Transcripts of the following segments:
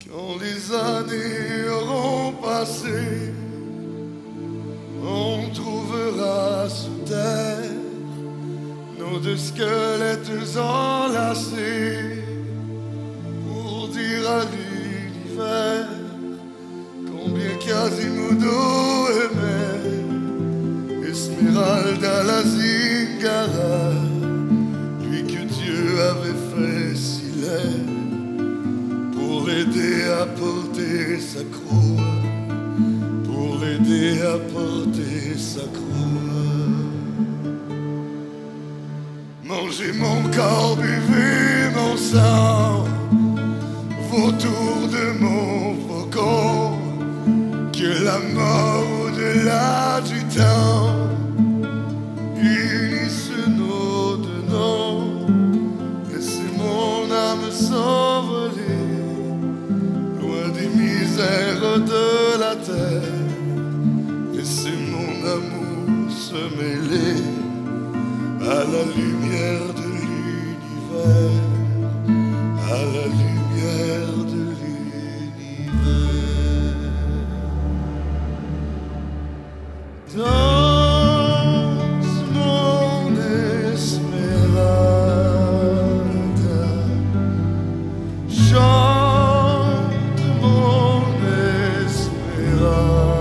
Quand les années auront passé, on trouvera sous terre nos deux squelettes enlacés pour dire à l'univers combien Quasimodo aimait Esmeralda la Zingara, lui que Dieu avait fait si laid pour l'aider à porter sa croix, pour l'aider à porter sa croix. Mangez mon corps, buvez mon sang, vautour de mon faucon, que la mort au-delà du temps unisse nos deux noms. Laissez mon âme s'envoler loin des misères de la terre. Laissez mon amour se mêler à la lumière de l'univers, à la lumière de l'univers. Danse mon Esmeralda, chante mon Esmeralda,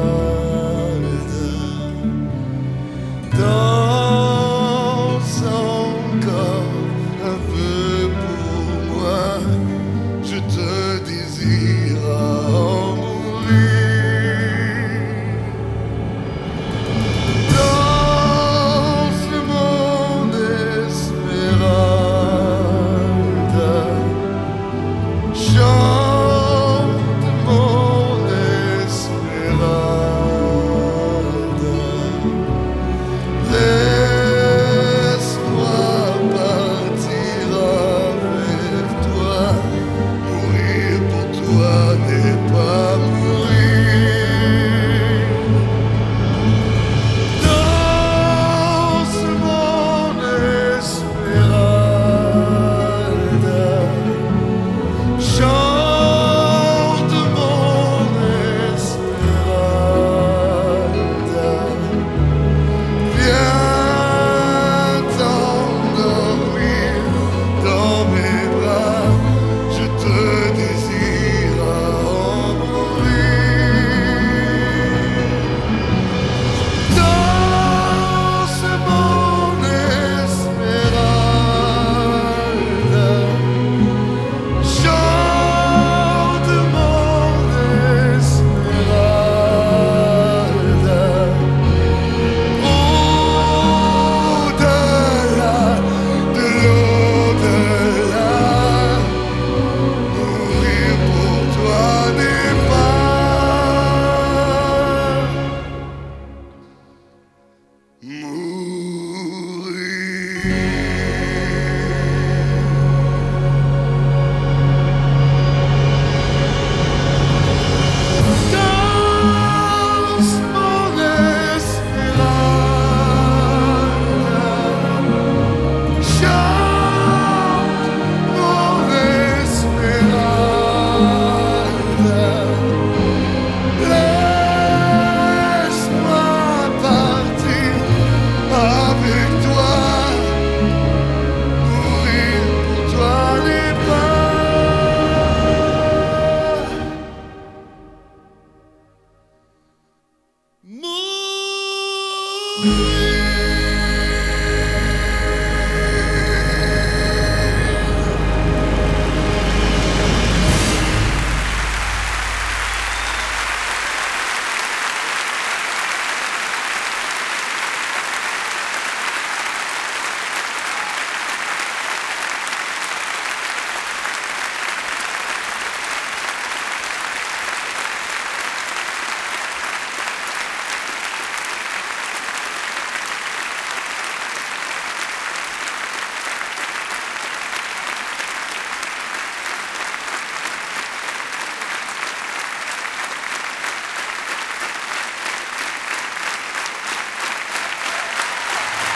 danse encore un peu pour moi, je te désire à en mourir. Danse mon Esmeralda, chante mon Esmeralda, laisse-moi partir avec toi, mourir pour toi n'est pas mourir. Danse mon Esmeralda, chante mon Esmeralda, viens t'endormir dans mes bras, je te désire à en mourir. Danse mon Esmeralda, chante mon Esmeralda, au-delà de l'au-delà, mourir pour toi n'est pas mourir. Danse mon Esmeralda, chante mon Esmeralda, laisse-moi partir avec toi, mourir pour toi n'est pas mourir.